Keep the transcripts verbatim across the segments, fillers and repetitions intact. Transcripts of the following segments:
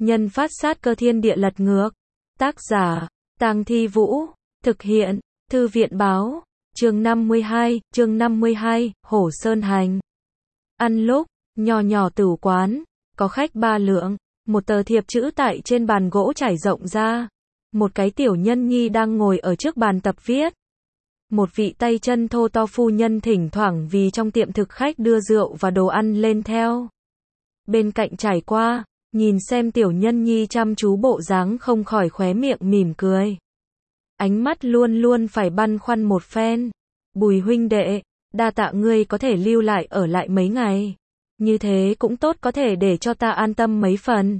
Nhân phát sát cơ thiên địa lật ngược. Tác giả, Tang Thi Vũ. Thực hiện, Thư viện báo. Chương năm mươi hai, chương năm mươi hai, Hổ Sơn Hành. Ăn lúc, nhỏ nhỏ tửu quán, có khách ba lượng, một tờ thiệp chữ tại trên bàn gỗ trải rộng ra. Một cái tiểu nhân nhi đang ngồi ở trước bàn tập viết. Một vị tay chân thô to phu nhân thỉnh thoảng vì trong tiệm thực khách đưa rượu và đồ ăn lên theo. Bên cạnh trải qua, nhìn xem tiểu nhân nhi chăm chú bộ dáng không khỏi khóe miệng mỉm cười. Ánh mắt luôn luôn phải băn khoăn một phen. Bùi huynh đệ, đa tạ ngươi có thể lưu lại ở lại mấy ngày. Như thế cũng tốt, có thể để cho ta an tâm mấy phần.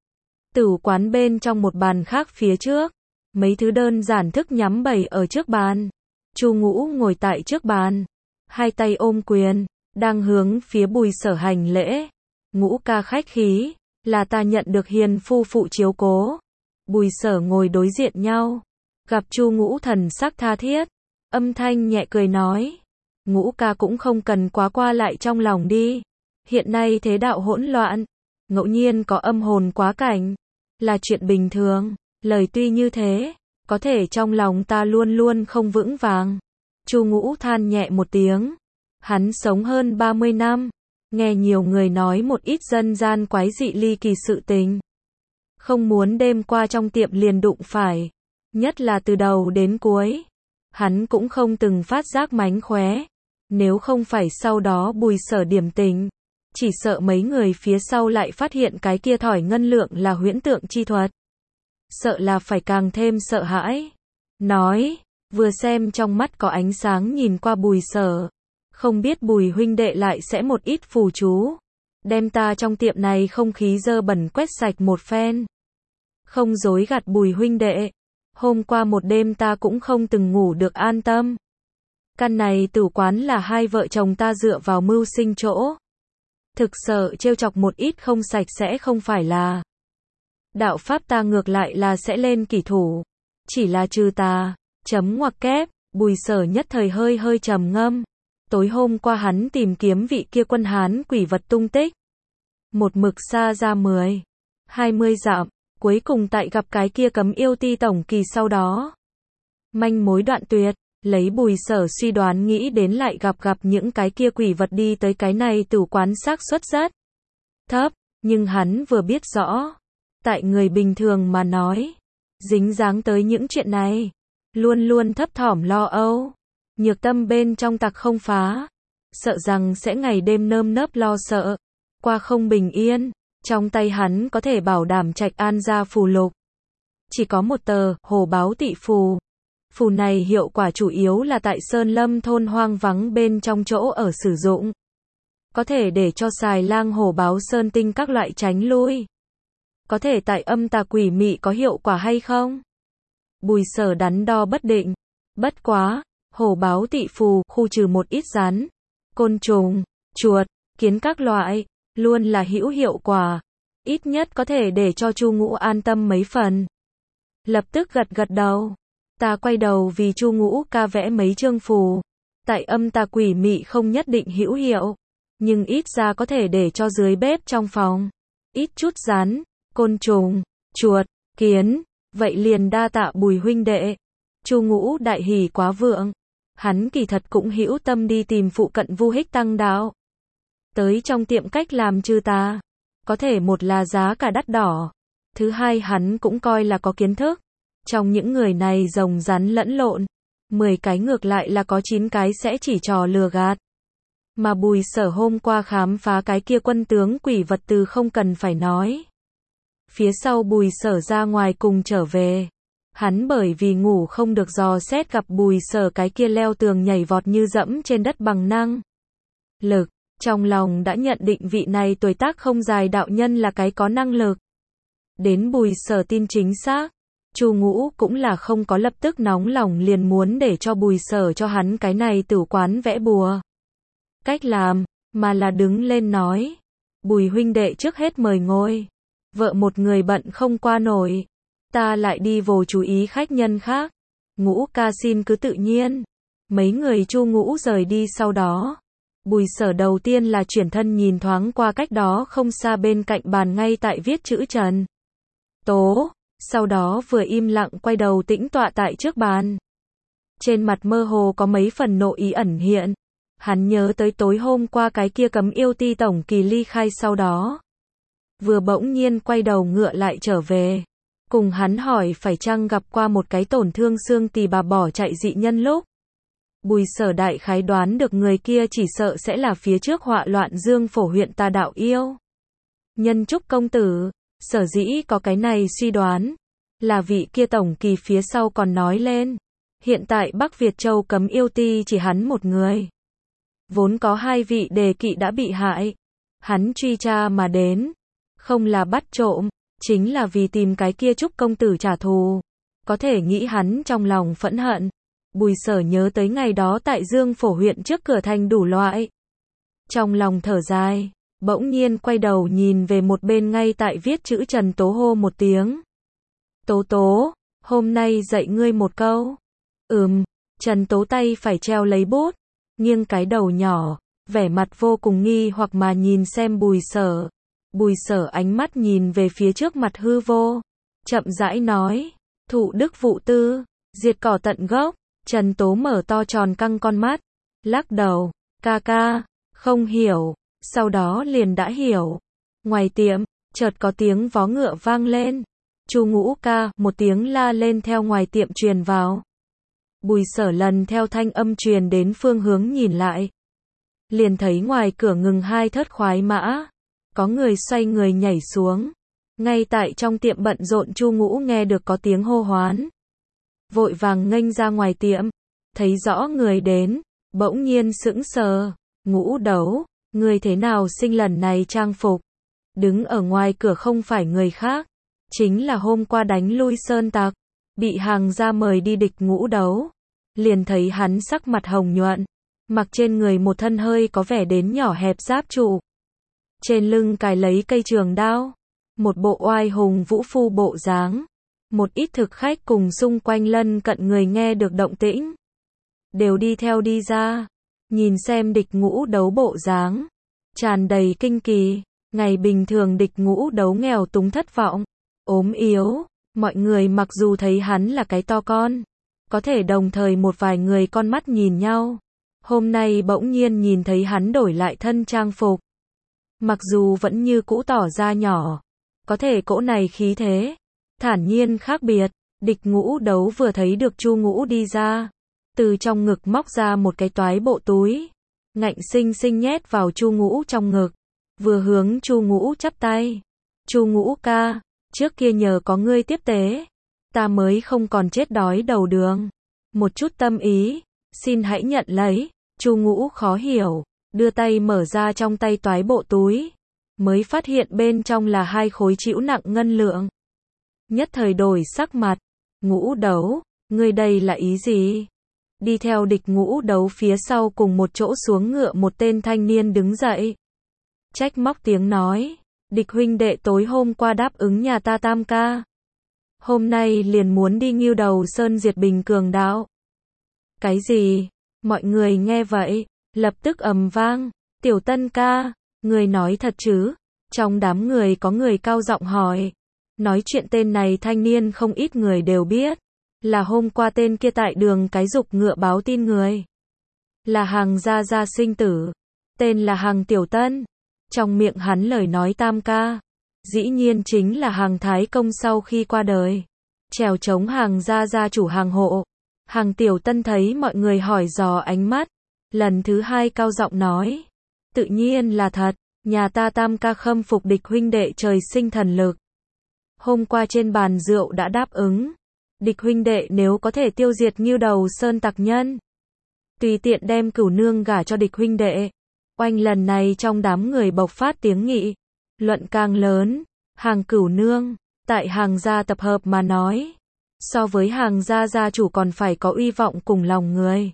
Tửu quán bên trong một bàn khác phía trước, mấy thứ đơn giản thức nhắm bày ở trước bàn. Chu Ngũ ngồi tại trước bàn, hai tay ôm quyền, đang hướng phía Bùi Sở hành lễ. Ngũ ca khách khí, là ta nhận được hiền phu phụ chiếu cố. Bùi Sở ngồi đối diện nhau, gặp Chu Ngũ thần sắc tha thiết, âm thanh nhẹ cười nói, Ngũ ca cũng không cần quá qua lại trong lòng đi. Hiện nay thế đạo hỗn loạn, ngẫu nhiên có âm hồn quá cảnh, là chuyện bình thường. Lời tuy như thế, có thể trong lòng ta luôn luôn không vững vàng. Chu Ngũ than nhẹ một tiếng. Hắn sống hơn ba mươi năm, nghe nhiều người nói một ít dân gian quái dị ly kỳ sự tình. Không muốn đêm qua trong tiệm liền đụng phải, nhất là từ đầu đến cuối. Hắn cũng không từng phát giác mánh khóe. Nếu không phải sau đó Bùi Sở điểm tình, chỉ sợ mấy người phía sau lại phát hiện cái kia thỏi ngân lượng là huyễn tượng chi thuật. Sợ là phải càng thêm sợ hãi. Nói, vừa xem trong mắt có ánh sáng nhìn qua Bùi Sở. Không biết Bùi huynh đệ lại sẽ một ít phù chú, đem ta trong tiệm này không khí dơ bẩn quét sạch một phen. Không dối gạt Bùi huynh đệ, hôm qua một đêm ta cũng không từng ngủ được an tâm. Căn này tửu quán là hai vợ chồng ta dựa vào mưu sinh chỗ. Thực sợ trêu chọc một ít không sạch sẽ không phải là. Đạo pháp ta ngược lại là sẽ lên kỷ thủ. Chỉ là trừ ta, chấm ngoặc kép, Bùi Sở nhất thời hơi hơi trầm ngâm. Tối hôm qua hắn tìm kiếm vị kia quân Hán quỷ vật tung tích. Một mực xa ra mười, hai mươi dặm, cuối cùng tại gặp cái kia cấm yêu ti tổng kỳ sau đó. Manh mối đoạn tuyệt, lấy Bùi Sở suy đoán nghĩ đến lại gặp gặp những cái kia quỷ vật đi tới cái này tửu quán xác suất rất thấp, nhưng hắn vừa biết rõ. Tại người bình thường mà nói, dính dáng tới những chuyện này, luôn luôn thấp thỏm lo âu. Nhược tâm bên trong tặc không phá, sợ rằng sẽ ngày đêm nơm nớp lo sợ, qua không bình yên. Trong tay hắn có thể bảo đảm trạch an gia phù lục, chỉ có một tờ Hổ Báo Tị Phù. Phù này hiệu quả chủ yếu là tại sơn lâm thôn hoang vắng bên trong chỗ ở sử dụng, có thể để cho xài lang hổ báo sơn tinh các loại tránh lui. Có thể tại âm tà quỷ mị có hiệu quả hay không? Bùi Sở đắn đo bất định. Bất quá, Hổ Báo Tị Phù khu trừ một ít rắn, côn trùng, chuột, kiến các loại, luôn là hữu hiệu quả. Ít nhất có thể để cho Chu Ngũ an tâm mấy phần. Lập tức gật gật đầu. Ta quay đầu vì Chu Ngũ ca vẽ mấy chương phù. Tại âm tà quỷ mị không nhất định hữu hiệu, nhưng ít ra có thể để cho dưới bếp trong phòng. Ít chút rắn, côn trùng, chuột, kiến. Vậy liền đa tạ Bùi huynh đệ. Chu Ngũ đại hỉ quá vượng. Hắn kỳ thật cũng hữu tâm đi tìm phụ cận Vu Hích tăng đạo. Tới trong tiệm cách làm trừ ta. Có thể một là giá cả đắt đỏ. Thứ hai hắn cũng coi là có kiến thức. Trong những người này rồng rắn lẫn lộn. mười cái ngược lại là có chín cái sẽ chỉ trò lừa gạt. Mà Bùi Sở hôm qua khám phá cái kia quân tướng quỷ vật từ không cần phải nói. Phía sau Bùi Sở ra ngoài cùng trở về. Hắn bởi vì ngủ không được dò xét gặp Bùi Sở cái kia leo tường nhảy vọt như dẫm trên đất bằng năng lực. Trong lòng đã nhận định vị này tuổi tác không dài đạo nhân là cái có năng lực. Đến Bùi Sở tin chính xác. Chu Ngũ cũng là không có lập tức nóng lòng liền muốn để cho Bùi Sở cho hắn cái này tửu quán vẽ bùa. Cách làm, mà là đứng lên nói. Bùi huynh đệ trước hết mời ngồi. Vợ một người bận không qua nổi. Ta lại đi vồ chú ý khách nhân khác. Ngũ ca xin cứ tự nhiên. Mấy người Chu Ngũ rời đi sau đó. Bùi Sở đầu tiên là chuyển thân nhìn thoáng qua cách đó không xa bên cạnh bàn ngay tại viết chữ Trần. tố, sau đó vừa im lặng quay đầu tĩnh tọa tại trước bàn. Trên mặt mơ hồ có mấy phần nộ ý ẩn hiện. Hắn nhớ tới tối hôm qua cái kia cấm yêu ti tổng kỳ ly khai sau đó. Vừa bỗng nhiên quay đầu ngựa lại trở về. Cùng hắn hỏi phải chăng gặp qua một cái tổn thương xương tỳ bà bỏ chạy dị nhân lúc. Bùi Sở đại khái đoán được người kia chỉ sợ sẽ là phía trước họa loạn Dương Phổ huyện tà đạo yêu. Nhân Trúc công tử, sở dĩ có cái này suy đoán, là vị kia tổng kỳ phía sau còn nói lên. Hiện tại Bắc Việt Châu cấm yêu ti chỉ hắn một người. Vốn có hai vị đề kỵ đã bị hại. Hắn truy tra mà đến. Không là bắt trộm, chính là vì tìm cái kia Trúc công tử trả thù. Có thể nghĩ hắn trong lòng phẫn hận. Bùi Sở nhớ tới ngày đó tại Dương Phổ huyện trước cửa thành đủ loại. Trong lòng thở dài, bỗng nhiên quay đầu nhìn về một bên ngay tại viết chữ Trần Tố hô một tiếng. Tố Tố, hôm nay dạy ngươi một câu. Ừm, Trần Tố tay phải treo lấy bút, nghiêng cái đầu nhỏ, vẻ mặt vô cùng nghi hoặc mà nhìn xem Bùi Sở. Bùi Sở ánh mắt nhìn về phía trước mặt hư vô, chậm rãi nói, thụ đức vụ tư, diệt cỏ tận gốc. Trần Tố mở to tròn căng con mắt, lắc đầu, ca ca, không hiểu, sau đó liền đã hiểu. Ngoài tiệm, chợt có tiếng vó ngựa vang lên. Chu Ngũ ca, một tiếng la lên theo ngoài tiệm truyền vào. Bùi Sở lần theo thanh âm truyền đến phương hướng nhìn lại. Liền thấy ngoài cửa ngừng hai thớt khoái mã. Có người xoay người nhảy xuống. Ngay tại trong tiệm bận rộn Chu Ngũ nghe được có tiếng hô hoán. Vội vàng nghênh ra ngoài tiệm. Thấy rõ người đến. Bỗng nhiên sững sờ. Ngũ Đấu, người thế nào sinh lần này trang phục. Đứng ở ngoài cửa không phải người khác. Chính là hôm qua đánh lui sơn tặc. Bị hàng gia mời đi địch Ngũ Đấu. Liền thấy hắn sắc mặt hồng nhuận. Mặc trên người một thân hơi có vẻ đến nhỏ hẹp giáp trụ. Trên lưng cài lấy cây trường đao. Một bộ oai hùng vũ phu bộ dáng. Một ít thực khách cùng xung quanh lân cận người nghe được động tĩnh. Đều đi theo đi ra. Nhìn xem địch Ngũ Đấu bộ dáng. Tràn đầy kinh kỳ. Ngày bình thường địch Ngũ Đấu nghèo túng thất vọng. Ốm yếu. Mọi người mặc dù thấy hắn là cái to con. Có thể đồng thời một vài người con mắt nhìn nhau. Hôm nay bỗng nhiên nhìn thấy hắn đổi lại thân trang phục. Mặc dù vẫn như cũ tỏ ra nhỏ. Có thể cỗ này khí thế. Thản nhiên khác biệt. Địch Ngũ Đấu vừa thấy được Chu Ngũ đi ra. Từ trong ngực móc ra một cái toái bộ túi. Ngạnh xinh xinh nhét vào Chu Ngũ trong ngực. Vừa hướng Chu Ngũ chắp tay. Chu Ngũ ca, trước kia nhờ có ngươi tiếp tế. Ta mới không còn chết đói đầu đường. Một chút tâm ý. Xin hãy nhận lấy. Chu Ngũ khó hiểu. Đưa tay mở ra trong tay toái bộ túi. Mới phát hiện bên trong là hai khối trĩu nặng ngân lượng. Nhất thời đổi sắc mặt. Ngũ Đấu, ngươi đây là ý gì? Đi theo địch Ngũ Đấu phía sau cùng một chỗ xuống ngựa một tên thanh niên đứng dậy. Trách móc tiếng nói. Địch huynh đệ tối hôm qua đáp ứng nhà ta tam ca. Hôm nay liền muốn đi Ngưu Đầu Sơn diệt Bình Cường đạo. Cái gì? Mọi người nghe vậy, lập tức ầm vang. Tiểu Tân ca, người nói thật chứ? Trong đám người có người cao giọng hỏi. Nói chuyện tên này thanh niên không ít người đều biết. Là hôm qua tên kia tại đường cái dục ngựa báo tin người. Là Hàng gia gia sinh tử. Tên là Hàng Tiểu Tân. Trong miệng hắn lời nói tam ca. Dĩ nhiên chính là Hàng Thái Công sau khi qua đời. Trèo chống Hàng gia gia chủ Hàng hộ. Hàng Tiểu Tân thấy mọi người hỏi dò ánh mắt. Lần thứ hai cao giọng nói. Tự nhiên là thật. Nhà ta tam ca khâm phục địch huynh đệ trời sinh thần lực. Hôm qua trên bàn rượu đã đáp ứng. Địch huynh đệ nếu có thể tiêu diệt Ngưu Đầu Sơn tặc nhân. Tùy tiện đem Cửu nương gả cho địch huynh đệ. Oanh lần này trong đám người bộc phát tiếng nghị. Luận càng lớn. Hàng Cửu nương. Tại Hàng gia tập hợp mà nói. So với Hàng gia gia chủ còn phải có uy vọng cùng lòng người.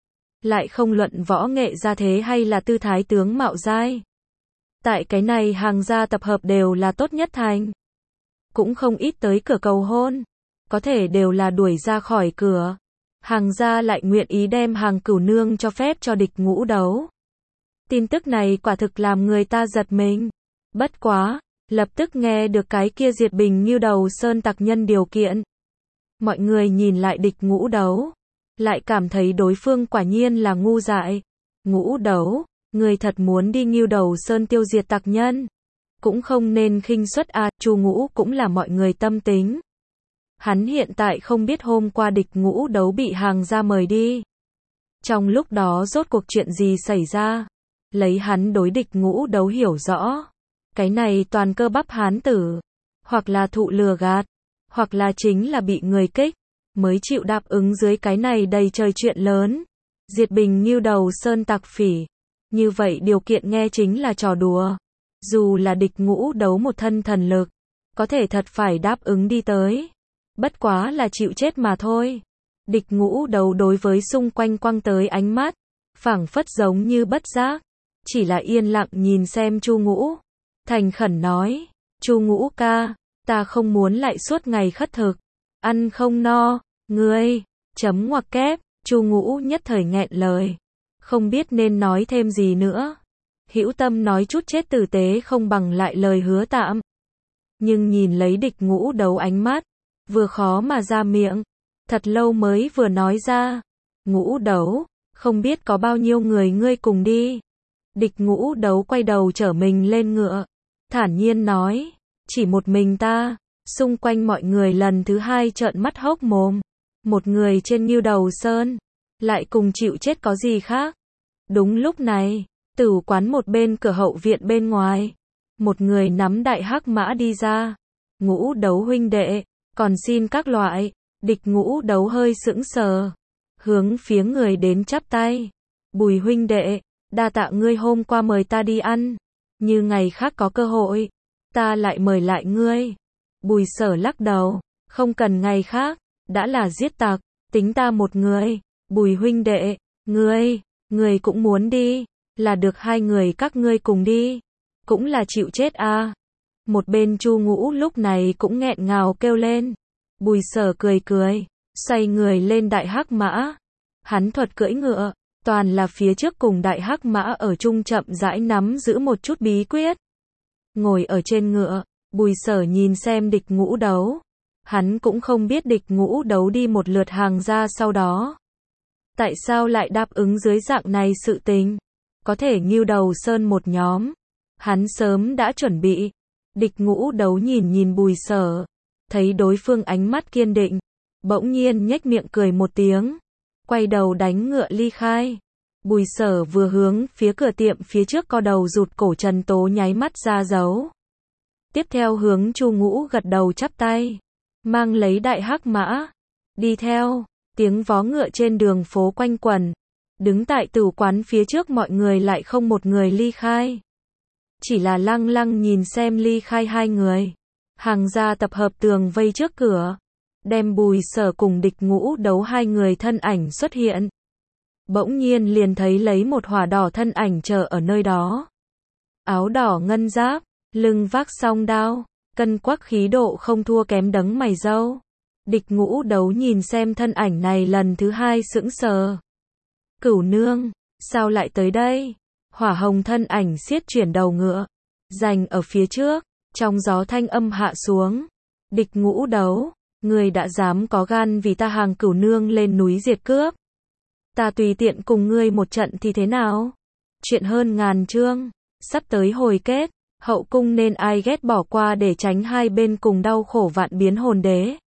Lại không luận võ nghệ gia thế hay là tư thái tướng mạo giai. Tại cái này Hàng gia tập hợp đều là tốt nhất thành. Cũng không ít tới cửa cầu hôn. Có thể đều là đuổi ra khỏi cửa. Hàng gia lại nguyện ý đem Hàng Cửu nương cho phép cho địch Ngũ Đấu. Tin tức này quả thực làm người ta giật mình. Bất quá, lập tức nghe được cái kia diệt Bình Ngưu Đầu Sơn tặc nhân điều kiện. Mọi người nhìn lại Địch Ngũ Đấu, lại cảm thấy đối phương quả nhiên là ngu dại. Ngũ Đấu, người thật muốn đi Ngưu Đầu Sơn tiêu diệt tặc nhân, cũng không nên khinh suất a. Chu Ngũ cũng là mọi người tâm tính. Hắn hiện tại không biết hôm qua Địch Ngũ Đấu bị hàng gia mời đi. Trong lúc đó rốt cuộc chuyện gì xảy ra? Lấy hắn đối Địch Ngũ Đấu hiểu rõ, cái này toàn cơ bắp hán tử, hoặc là thụ lừa gạt, hoặc là chính là bị người kích, mới chịu đáp ứng dưới cái này đầy trời chuyện lớn. Diệt Bình Ngưu Đầu Sơn tặc phỉ, như vậy điều kiện nghe chính là trò đùa. Dù là Địch Ngũ Đấu một thân thần lực, có thể thật phải đáp ứng đi tới. Bất quá là chịu chết mà thôi. Địch Ngũ Đấu đối với xung quanh quăng tới ánh mắt, phảng phất giống như bất giác, chỉ là yên lặng nhìn xem Chu Ngũ. Thành khẩn nói, Chu Ngũ ca, ta không muốn lại suốt ngày khất thực, ăn không no, ngươi, chấm ngoặc kép, Chu Ngũ nhất thời nghẹn lời, không biết nên nói thêm gì nữa. Hữu tâm nói chút chết tử tế không bằng lại lời hứa tạm. Nhưng nhìn lấy Địch Ngũ Đấu ánh mắt, vừa khó mà ra miệng, thật lâu mới vừa nói ra, Ngũ Đấu, không biết có bao nhiêu người ngươi cùng đi. Địch Ngũ Đấu quay đầu trở mình lên ngựa, thản nhiên nói, chỉ một mình ta. Xung quanh mọi người lần thứ hai trợn mắt hốc mồm, một người trên Ngưu Đầu Sơn, lại cùng chịu chết có gì khác. Đúng lúc này, Tử quán một bên cửa hậu viện bên ngoài, một người nắm đại hắc mã đi ra. Ngũ Đấu huynh đệ, còn xin các loại. Địch Ngũ Đấu hơi sững sờ, hướng phía người đến chắp tay. Bùi huynh đệ, đa tạ ngươi hôm qua mời ta đi ăn, như ngày khác có cơ hội, ta lại mời lại ngươi. Bùi Sở lắc đầu, không cần ngày khác, đã là giết tặc, tính ta một người. Bùi huynh đệ, ngươi, ngươi cũng muốn đi, là được hai người các ngươi cùng đi, cũng là chịu chết a. Một bên Chu Ngũ lúc này cũng nghẹn ngào kêu lên. Bùi Sở cười cười, xoay người lên đại hắc mã. Hắn thuật cưỡi ngựa, toàn là phía trước cùng đại hắc mã ở chung chậm rãi nắm giữ một chút bí quyết. Ngồi ở trên ngựa, Bùi Sở nhìn xem Địch Ngũ Đấu. Hắn cũng không biết Địch Ngũ Đấu đi một lượt hàng ra sau đó, tại sao lại đáp ứng dưới dạng này sự tình. Có thể Ngưu Đầu Sơn một nhóm, hắn sớm đã chuẩn bị. Địch Ngũ Đấu nhìn nhìn Bùi Sở, thấy đối phương ánh mắt kiên định, bỗng nhiên nhếch miệng cười một tiếng, quay đầu đánh ngựa ly khai. Bùi Sở vừa hướng phía cửa tiệm phía trước co đầu rụt cổ Trần Tố nháy mắt ra dấu. Tiếp theo hướng Chu Ngũ gật đầu chắp tay, mang lấy đại hắc mã, đi theo. Tiếng vó ngựa trên đường phố quanh quẩn, đứng tại tử quán phía trước mọi người lại không một người ly khai, chỉ là lăng lăng nhìn xem ly khai hai người. Hàng gia tập hợp tường vây trước cửa, đem Bùi Sở cùng Địch Ngũ Đấu hai người thân ảnh xuất hiện. Bỗng nhiên liền thấy lấy một hỏa đỏ thân ảnh chờ ở nơi đó. Áo đỏ ngân giáp, lưng vác song đao, cân quắc khí độ không thua kém đấng mày râu. Địch Ngũ Đấu nhìn xem thân ảnh này lần thứ hai sững sờ. Cửu nương, sao lại tới đây? Hỏa hồng thân ảnh xiết chuyển đầu ngựa, giành ở phía trước, trong gió thanh âm hạ xuống. Địch Ngũ Đấu, người đã dám có gan vì ta hàng cửu nương lên núi diệt cướp. Ta tùy tiện cùng ngươi một trận thì thế nào? Chuyện hơn ngàn chương, sắp tới hồi kết, hậu cung nên ai ghét bỏ qua để tránh hai bên cùng đau khổ vạn biến hồn đế.